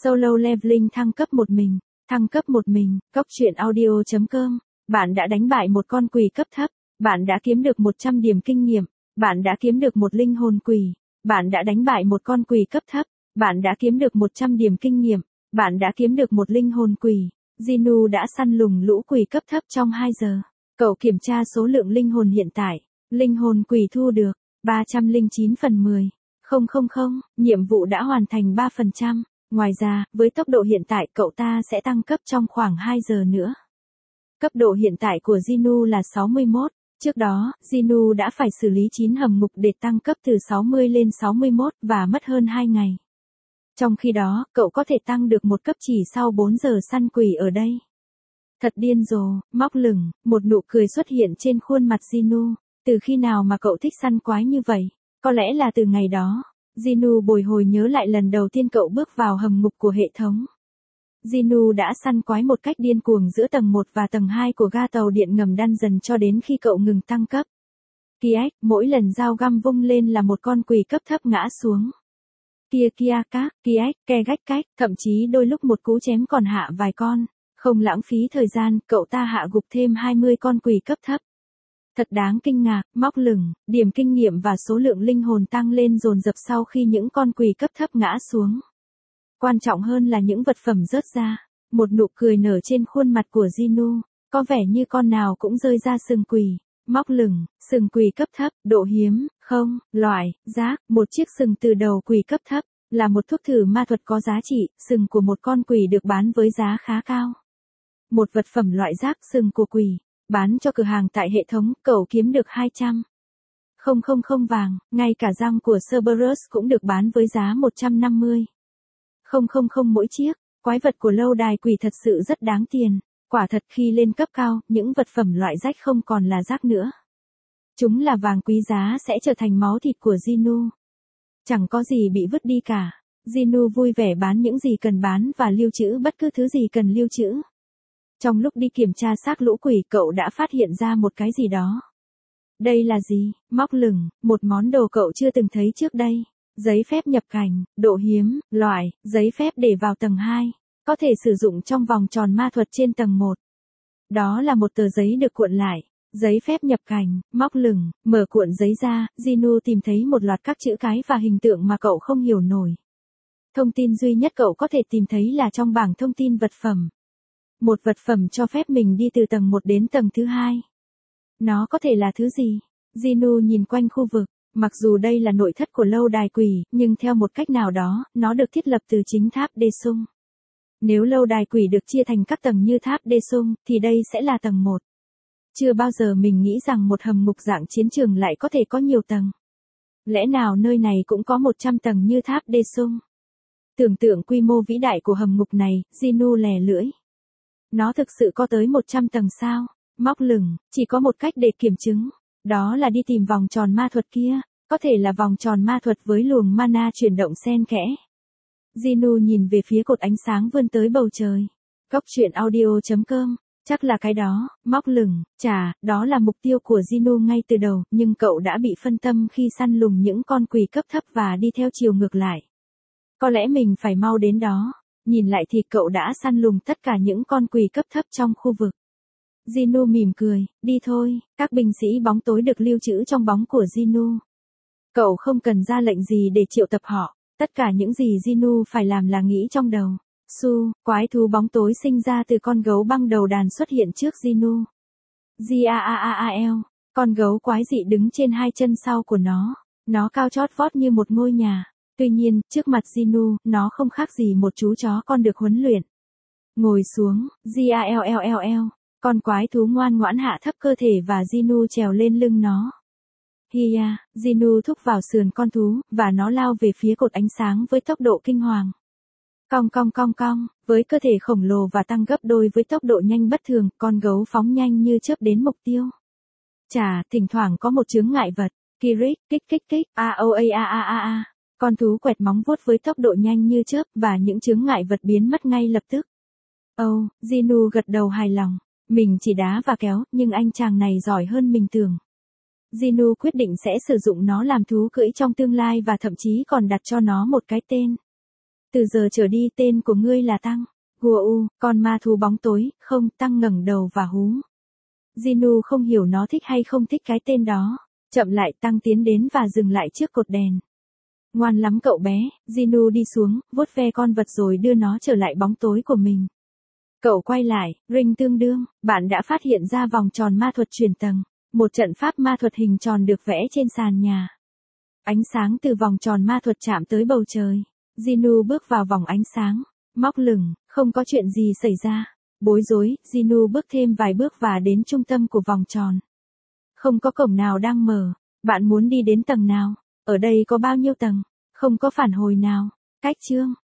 Solo Leveling thăng cấp một mình. Thăng cấp một mình, Cốc truyện audio.com. Bạn đã đánh bại một con quỷ cấp thấp. Bạn đã kiếm được 100 điểm kinh nghiệm. Bạn đã kiếm được một linh hồn quỷ. Bạn đã đánh bại một con quỷ cấp thấp. Bạn đã kiếm được 100 điểm kinh nghiệm. Bạn đã kiếm được một linh hồn quỷ. Ginu đã săn lùng lũ quỷ cấp thấp trong 2 giờ. Cậu kiểm tra số lượng linh hồn hiện tại. Linh hồn quỷ thu được 309 phần 10. 000, nhiệm vụ đã hoàn thành 3%. Ngoài ra, với tốc độ hiện tại cậu ta sẽ tăng cấp trong khoảng 2 giờ nữa. Cấp độ hiện tại của Ginu là 61. Trước đó, Ginu đã phải xử lý 9 hầm ngục để tăng cấp từ 60 lên 61 và mất hơn 2 ngày. Trong khi đó, cậu có thể tăng được một cấp chỉ sau 4 giờ săn quỷ ở đây. Thật điên rồ, móc lửng, một nụ cười xuất hiện trên khuôn mặt Ginu. Từ khi nào mà cậu thích săn quái như vậy? Có lẽ là từ ngày đó. Ginu bồi hồi nhớ lại lần đầu tiên cậu bước vào hầm ngục của hệ thống. Ginu đã săn quái một cách điên cuồng giữa tầng 1 và tầng 2 của ga tàu điện ngầm Dungeon cho đến khi cậu ngừng tăng cấp. Kiếc, mỗi lần dao găm vung lên là một con quỷ cấp thấp ngã xuống. Kia các, kiếc, ke gách cách, thậm chí đôi lúc một cú chém còn hạ vài con. Không lãng phí thời gian, cậu ta hạ gục thêm 20 con quỷ cấp thấp. Thật đáng kinh ngạc, móc lửng, điểm kinh nghiệm và số lượng linh hồn tăng lên dồn dập sau khi những con quỷ cấp thấp ngã xuống. Quan trọng hơn là những vật phẩm rớt ra. Một nụ cười nở trên khuôn mặt của Ginu, có vẻ như con nào cũng rơi ra sừng quỷ. Móc lửng, sừng quỷ cấp thấp, độ hiếm, không, loại, giác, một chiếc sừng từ đầu quỷ cấp thấp, là một thuốc thử ma thuật có giá trị, sừng của một con quỷ được bán với giá khá cao. Một vật phẩm loại giác sừng của quỷ, bán cho cửa hàng tại hệ thống, cậu kiếm được 200. 000 vàng, ngay cả răng của Cerberus cũng được bán với giá 150. 000 mỗi chiếc, quái vật của lâu đài quỷ thật sự rất đáng tiền. Quả thật khi lên cấp cao, những vật phẩm loại rách không còn là rác nữa. Chúng là vàng quý giá sẽ trở thành máu thịt của Ginu. Chẳng có gì bị vứt đi cả. Ginu vui vẻ bán những gì cần bán và lưu trữ bất cứ thứ gì cần lưu trữ. Trong lúc đi kiểm tra xác lũ quỷ cậu đã phát hiện ra một cái gì đó. Đây là gì? Móc lửng, một món đồ cậu chưa từng thấy trước đây. Giấy phép nhập cảnh, độ hiếm, loại, giấy phép để vào tầng 2. Có thể sử dụng trong vòng tròn ma thuật trên tầng 1. Đó là một tờ giấy được cuộn lại. Giấy phép nhập cảnh, móc lửng, mở cuộn giấy ra, Ginu tìm thấy một loạt các chữ cái và hình tượng mà cậu không hiểu nổi. Thông tin duy nhất cậu có thể tìm thấy là trong bảng thông tin vật phẩm. Một vật phẩm cho phép mình đi từ tầng 1 đến tầng thứ 2. Nó có thể là thứ gì? Ginu nhìn quanh khu vực. Mặc dù đây là nội thất của lâu đài quỷ, nhưng theo một cách nào đó, nó được thiết lập từ chính tháp Đê Sung. Nếu lâu đài quỷ được chia thành các tầng như tháp Đê Sung, thì đây sẽ là tầng 1. Chưa bao giờ mình nghĩ rằng một hầm ngục dạng chiến trường lại có thể có nhiều tầng. Lẽ nào nơi này cũng có 100 tầng như tháp Đê Sung? Tưởng tượng quy mô vĩ đại của hầm ngục này, Ginu lè lưỡi. Nó thực sự có tới 100 tầng sao? Móc lửng, chỉ có một cách để kiểm chứng. Đó là đi tìm vòng tròn ma thuật kia. Có thể là vòng tròn ma thuật với luồng mana chuyển động xen kẽ. Ginu nhìn về phía cột ánh sáng vươn tới bầu trời. Cốc truyện audio.com. Chắc là cái đó, móc lửng, đó là mục tiêu của Ginu ngay từ đầu, nhưng cậu đã bị phân tâm khi săn lùng những con quỷ cấp thấp và đi theo chiều ngược lại. Có lẽ mình phải mau đến đó. Nhìn lại thì cậu đã săn lùng tất cả những con quỷ cấp thấp trong khu vực. Ginu mỉm cười, đi thôi, các binh sĩ bóng tối được lưu trữ trong bóng của Ginu. Cậu không cần ra lệnh gì để triệu tập họ, tất cả những gì Ginu phải làm là nghĩ trong đầu. Quái thú bóng tối sinh ra từ con gấu băng đầu đàn xuất hiện trước Ginu. Gaal, con gấu quái dị đứng trên hai chân sau của nó. Nó cao chót vót như một ngôi nhà. Tuy nhiên, trước mặt Ginu, nó không khác gì một chú chó con được huấn luyện. Ngồi xuống, Gaal. Con quái thú ngoan ngoãn hạ thấp cơ thể và Ginu trèo lên lưng nó. Hia, Ginu thúc vào sườn con thú, và nó lao về phía cột ánh sáng với tốc độ kinh hoàng. Cong, với cơ thể khổng lồ và tăng gấp đôi với tốc độ nhanh bất thường, con gấu phóng nhanh như chớp đến mục tiêu. Thỉnh thoảng có một chướng ngại vật. Kirik, kích, aoa. Con thú quẹt móng vuốt với tốc độ nhanh như chớp và những chướng ngại vật biến mất ngay lập tức. Ginu gật đầu hài lòng. Mình chỉ đá và kéo, nhưng anh chàng này giỏi hơn mình tưởng. Ginu quyết định sẽ sử dụng nó làm thú cưỡi trong tương lai và thậm chí còn đặt cho nó một cái tên. Từ giờ trở đi tên của ngươi là Tăng. Guo, con ma thú bóng tối, không, Tăng ngẩng đầu và hú. Jinu không hiểu nó thích hay không thích cái tên đó. Chậm lại, Tăng tiến đến và dừng lại trước cột đèn. Ngoan lắm cậu bé, Jinu đi xuống, vuốt ve con vật rồi đưa nó trở lại bóng tối của mình. Cậu quay lại, ring tương đương, bạn đã phát hiện ra vòng tròn ma thuật truyền tầng. Một trận pháp ma thuật hình tròn được vẽ trên sàn nhà. Ánh sáng từ vòng tròn ma thuật chạm tới bầu trời. Jinu bước vào vòng ánh sáng. Móc lửng, không có chuyện gì xảy ra. Bối rối, Jinu bước thêm vài bước và đến trung tâm của vòng tròn. Không có cổng nào đang mở. Bạn muốn đi đến tầng nào? Ở đây có bao nhiêu tầng? Không có phản hồi nào. Cách chương.